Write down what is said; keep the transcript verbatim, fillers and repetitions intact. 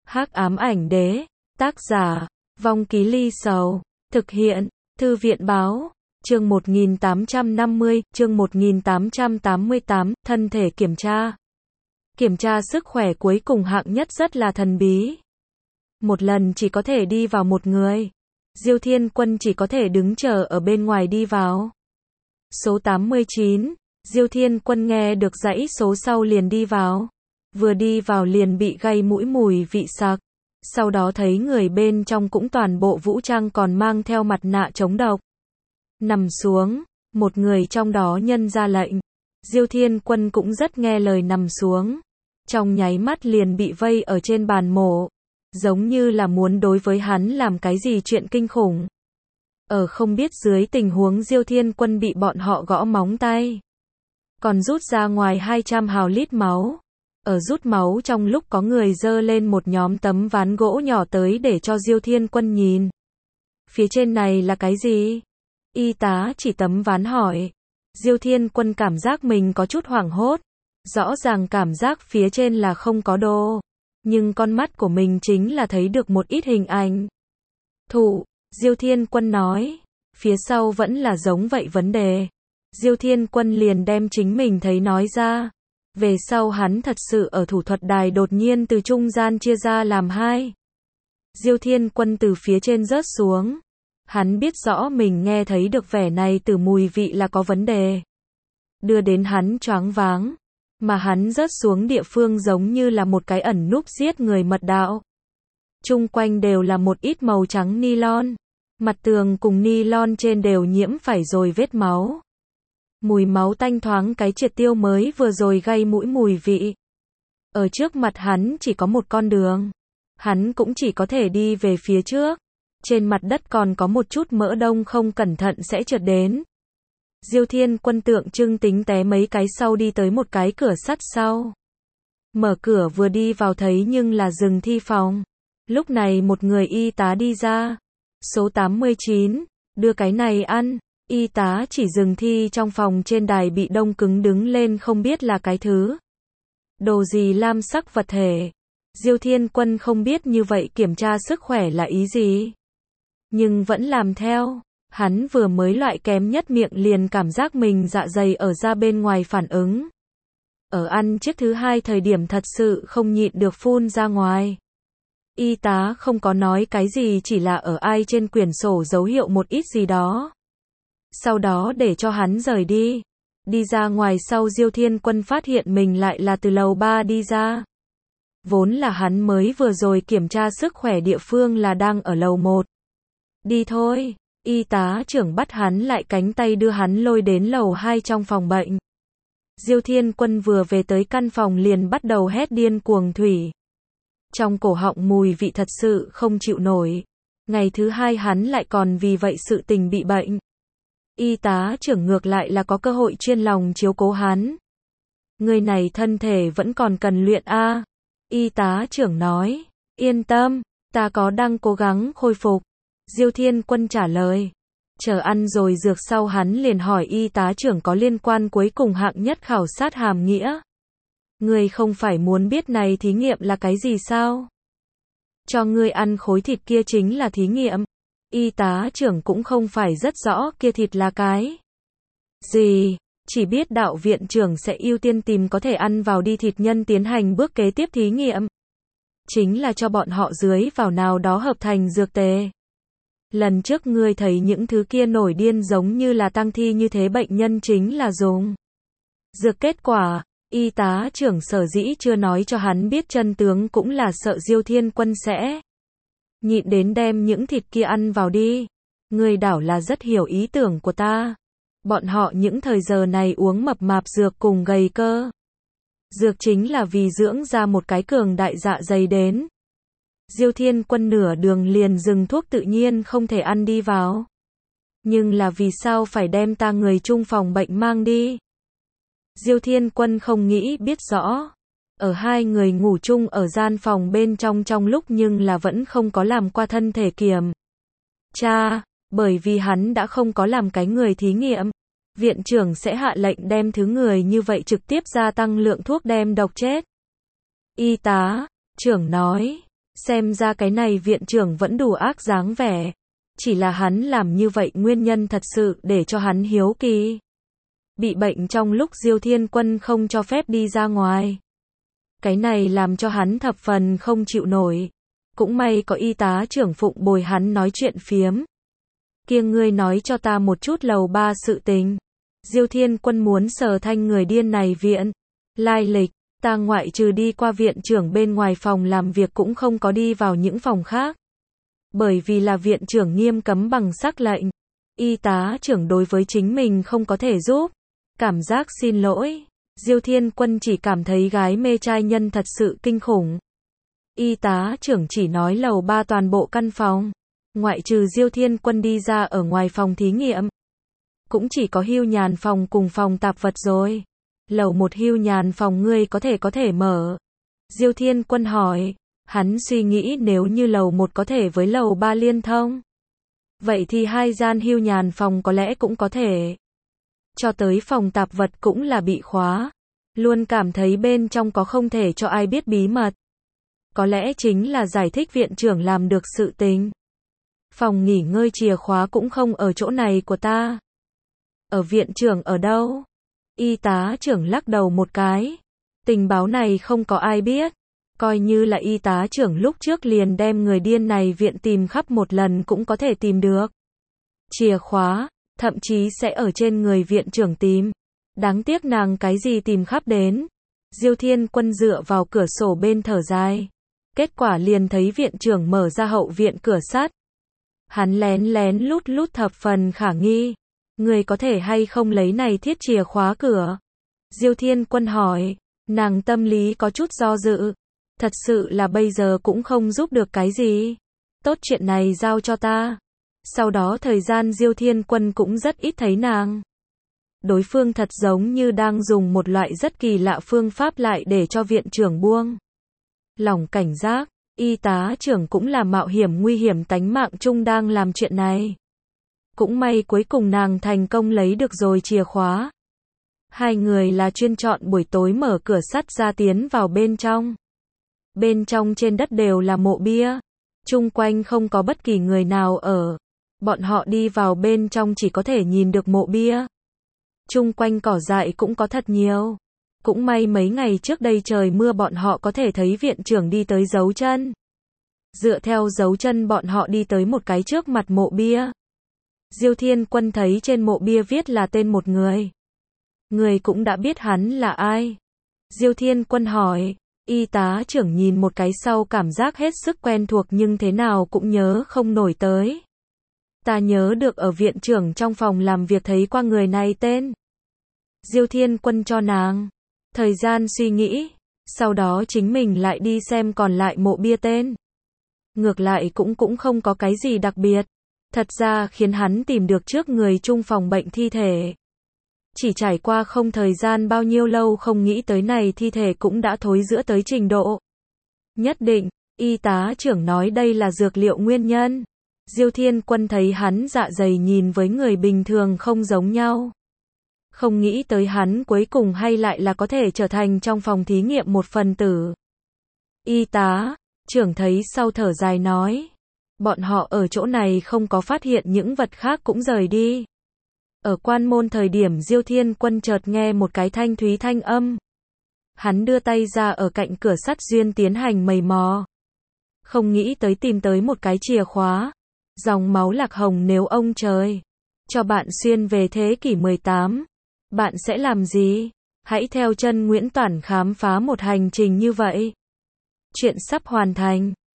Hắc ám ảnh đế, tác giả, Vong Ký Ly Sầu, thực hiện, Thư viện báo, chương một nghìn tám trăm năm mươi, chương một nghìn tám trăm tám mươi tám, thân thể kiểm tra. Kiểm tra sức khỏe cuối cùng hạng nhất rất là thần bí. Một lần chỉ có thể đi vào một người. Diêu Thiên Quân chỉ có thể đứng chờ ở bên ngoài đi vào. Số tám mươi chín, Diêu Thiên Quân nghe được dãy số sau liền đi vào. Vừa đi vào liền bị gây mũi mùi vị sặc. Sau đó thấy người bên trong cũng toàn bộ vũ trang còn mang theo mặt nạ chống độc. Nằm xuống, một người trong đó nhân ra lệnh. Diêu Thiên Quân cũng rất nghe lời nằm xuống. Trong nháy mắt liền bị vây ở trên bàn mổ. Giống như là muốn đối với hắn làm cái gì chuyện kinh khủng. Ở không biết dưới tình huống Diêu Thiên Quân bị bọn họ gõ móng tay. Còn rút ra ngoài hai trăm hào lít máu. Ở rút máu trong lúc có người dơ lên một nhóm tấm ván gỗ nhỏ tới để cho Diêu Thiên Quân nhìn. Phía trên này là cái gì? Y tá chỉ tấm ván hỏi. Diêu Thiên Quân cảm giác mình có chút hoảng hốt. Rõ ràng cảm giác phía trên là không có đồ. Nhưng con mắt của mình chính là thấy được một ít hình ảnh. Thụ, Diêu Thiên Quân nói. Phía sau vẫn là giống vậy vấn đề. Diêu Thiên Quân liền đem chính mình thấy nói ra. Về sau hắn thật sự ở thủ thuật đài đột nhiên từ trung gian chia ra làm hai. Diêu Thiên Quân từ phía trên rớt xuống. Hắn biết rõ mình nghe thấy được vẻ này từ mùi vị là có vấn đề. Đưa đến hắn choáng váng. Mà hắn rớt xuống địa phương giống như là một cái ẩn núp giết người mật đạo. Chung quanh đều là một ít màu trắng nylon. Mặt tường cùng nylon trên đều nhiễm phải rồi vết máu. Mùi máu tanh thoáng cái triệt tiêu mới vừa rồi gây mũi mùi vị. Ở trước mặt hắn chỉ có một con đường. Hắn cũng chỉ có thể đi về phía trước. Trên mặt đất còn có một chút mỡ đông không cẩn thận sẽ trượt đến. Diêu Thiên Quân tượng trưng tính té mấy cái sau đi tới một cái cửa sắt sau. Mở cửa vừa đi vào thấy nhưng là rừng thi phòng. Lúc này một người y tá đi ra. Số tám mươi chín, đưa cái này ăn. Y tá chỉ rừng thi trong phòng trên đài bị đông cứng đứng lên không biết là cái thứ. Đồ gì lam sắc vật thể. Diêu Thiên Quân không biết như vậy kiểm tra sức khỏe là ý gì. Nhưng vẫn làm theo. Hắn vừa mới loại kém nhất miệng liền cảm giác mình dạ dày ở ra bên ngoài phản ứng. Ở ăn chiếc thứ hai thời điểm thật sự không nhịn được phun ra ngoài. Y tá không có nói cái gì chỉ là ở ai trên quyển sổ dấu hiệu một ít gì đó. Sau đó để cho hắn rời đi. Đi ra ngoài sau Diêu Thiên Quân phát hiện mình lại là từ lầu ba đi ra. Vốn là hắn mới vừa rồi kiểm tra sức khỏe địa phương là đang ở lầu một. Đi thôi. Y tá trưởng bắt hắn lại cánh tay đưa hắn lôi đến lầu hai trong phòng bệnh. Diêu Thiên Quân vừa về tới căn phòng liền bắt đầu hét điên cuồng thủy. Trong cổ họng mùi vị thật sự không chịu nổi. Ngày thứ hai hắn lại còn vì vậy sự tình bị bệnh. Y tá trưởng ngược lại là có cơ hội chuyên lòng chiếu cố hắn. Người này thân thể vẫn còn cần luyện a. Y tá trưởng nói, yên tâm, ta có đang cố gắng khôi phục. Diêu Thiên Quân trả lời. Chờ ăn rồi dược sau hắn liền hỏi y tá trưởng có liên quan cuối cùng hạng nhất khảo sát hàm nghĩa. Ngươi không phải muốn biết này thí nghiệm là cái gì sao? Cho ngươi ăn khối thịt kia chính là thí nghiệm. Y tá trưởng cũng không phải rất rõ kia thịt là cái gì, chỉ biết đạo viện trưởng sẽ ưu tiên tìm có thể ăn vào đi thịt nhân tiến hành bước kế tiếp thí nghiệm. Chính là cho bọn họ dưới vào nào đó hợp thành dược tề. Lần trước ngươi thấy những thứ kia nổi điên giống như là tang thi như thế bệnh nhân chính là dùng dược kết quả. Y tá trưởng sở dĩ chưa nói cho hắn biết chân tướng cũng là sợ Diêu Thiên Quân sẽ nhịn đến đem những thịt kia ăn vào đi. Ngươi đảo là rất hiểu ý tưởng của ta. Bọn họ những thời giờ này uống mập mạp dược cùng gầy cơ. Dược chính là vì dưỡng ra một cái cường đại dạ dày đến. Diêu Thiên Quân nửa đường liền dừng thuốc tự nhiên không thể ăn đi vào. Nhưng là vì sao phải đem ta người chung phòng bệnh mang đi? Diêu Thiên Quân không nghĩ biết rõ. Ở hai người ngủ chung ở gian phòng bên trong trong lúc nhưng là vẫn không có làm qua thân thể kiểm tra, bởi vì hắn đã không có làm cái người thí nghiệm. Viện trưởng sẽ hạ lệnh đem thứ người như vậy trực tiếp gia tăng lượng thuốc đem độc chết. Y tá trưởng nói. Xem ra cái này viện trưởng vẫn đủ ác dáng vẻ. Chỉ là hắn làm như vậy nguyên nhân thật sự để cho hắn hiếu kỳ. Bị bệnh trong lúc Diêu Thiên Quân không cho phép đi ra ngoài. Cái này làm cho hắn thập phần không chịu nổi. Cũng may có y tá trưởng Phụng bồi hắn nói chuyện phiếm. Kia ngươi nói cho ta một chút lầu ba sự tình. Diêu Thiên Quân muốn Sở Thanh người điên này viện. Lai lịch, ta ngoại trừ đi qua viện trưởng bên ngoài phòng làm việc cũng không có đi vào những phòng khác. Bởi vì là viện trưởng nghiêm cấm bằng sắc lệnh. Y tá trưởng đối với chính mình không có thể giúp. Cảm giác xin lỗi. Diêu Thiên Quân chỉ cảm thấy gái mê trai nhân thật sự kinh khủng. Y tá trưởng chỉ nói lầu ba toàn bộ căn phòng. Ngoại trừ Diêu Thiên Quân đi ra ở ngoài phòng thí nghiệm. Cũng chỉ có hưu nhàn phòng cùng phòng tạp vật rồi. Lầu một hưu nhàn phòng ngươi có thể có thể mở. Diêu Thiên Quân hỏi. Hắn suy nghĩ nếu như lầu một có thể với lầu ba liên thông. Vậy thì hai gian hưu nhàn phòng có lẽ cũng có thể. Cho tới phòng tạp vật cũng là bị khóa. Luôn cảm thấy bên trong có không thể cho ai biết bí mật. Có lẽ chính là giải thích viện trưởng làm được sự tình. Phòng nghỉ ngơi chìa khóa cũng không ở chỗ này của ta. Ở viện trưởng ở đâu? Y tá trưởng lắc đầu một cái. Tình báo này không có ai biết. Coi như là y tá trưởng lúc trước liền đem người điên này viện tìm khắp một lần cũng có thể tìm được. Chìa khóa, thậm chí sẽ ở trên người viện trưởng tìm. Đáng tiếc nàng cái gì tìm khắp đến. Diêu Thiên Quân dựa vào cửa sổ bên thở dài. Kết quả liền thấy viện trưởng mở ra hậu viện cửa sắt. Hắn lén lén lút lút thập phần khả nghi. Người có thể hay không lấy này thiết chìa khóa cửa? Diêu Thiên Quân hỏi. Nàng tâm lý có chút do dự. Thật sự là bây giờ cũng không giúp được cái gì. Tốt, chuyện này giao cho ta. Sau đó thời gian Diêu Thiên Quân cũng rất ít thấy nàng. Đối phương thật giống như đang dùng một loại rất kỳ lạ phương pháp lại để cho viện trưởng buông lòng cảnh giác. Y tá trưởng cũng là mạo hiểm nguy hiểm tánh mạng chung đang làm chuyện này. Cũng may cuối cùng nàng thành công lấy được rồi chìa khóa. Hai người là chuyên chọn buổi tối mở cửa sắt ra tiến vào bên trong. Bên trong trên đất đều là mộ bia. Chung quanh không có bất kỳ người nào ở. Bọn họ đi vào bên trong chỉ có thể nhìn được mộ bia. Chung quanh cỏ dại cũng có thật nhiều. Cũng may mấy ngày trước đây trời mưa bọn họ có thể thấy viện trưởng đi tới dấu chân. Dựa theo dấu chân bọn họ đi tới một cái trước mặt mộ bia. Diêu Thiên Quân thấy trên mộ bia viết là tên một người. Người cũng đã biết hắn là ai. Diêu Thiên Quân hỏi. Y tá trưởng nhìn một cái sau cảm giác hết sức quen thuộc nhưng thế nào cũng nhớ không nổi tới. Ta nhớ được ở viện trưởng trong phòng làm việc thấy qua người này tên. Diêu Thiên Quân cho nàng thời gian suy nghĩ, sau đó chính mình lại đi xem còn lại mộ bia tên. Ngược lại cũng cũng không có cái gì đặc biệt. Thật ra khiến hắn tìm được trước người chung phòng bệnh thi thể. Chỉ trải qua không thời gian bao nhiêu lâu không nghĩ tới này thi thể cũng đã thối rữa tới trình độ. Nhất định, y tá trưởng nói đây là dược liệu nguyên nhân. Diêu Thiên Quân thấy hắn dạ dày nhìn với người bình thường không giống nhau. Không nghĩ tới hắn cuối cùng hay lại là có thể trở thành trong phòng thí nghiệm một phần tử. Y tá trưởng thấy sau thở dài nói. Bọn họ ở chỗ này không có phát hiện những vật khác cũng rời đi. Ở quan môn thời điểm Diêu Thiên Quân chợt nghe một cái thanh thúy thanh âm. Hắn đưa tay ra ở cạnh cửa sắt duyên tiến hành mầy mò. Không nghĩ tới tìm tới một cái chìa khóa. Dòng máu lạc hồng nếu ông trời cho bạn xuyên về thế kỷ mười tám. Bạn sẽ làm gì? Hãy theo chân Nguyễn Toản khám phá một hành trình như vậy. Chuyện sắp hoàn thành.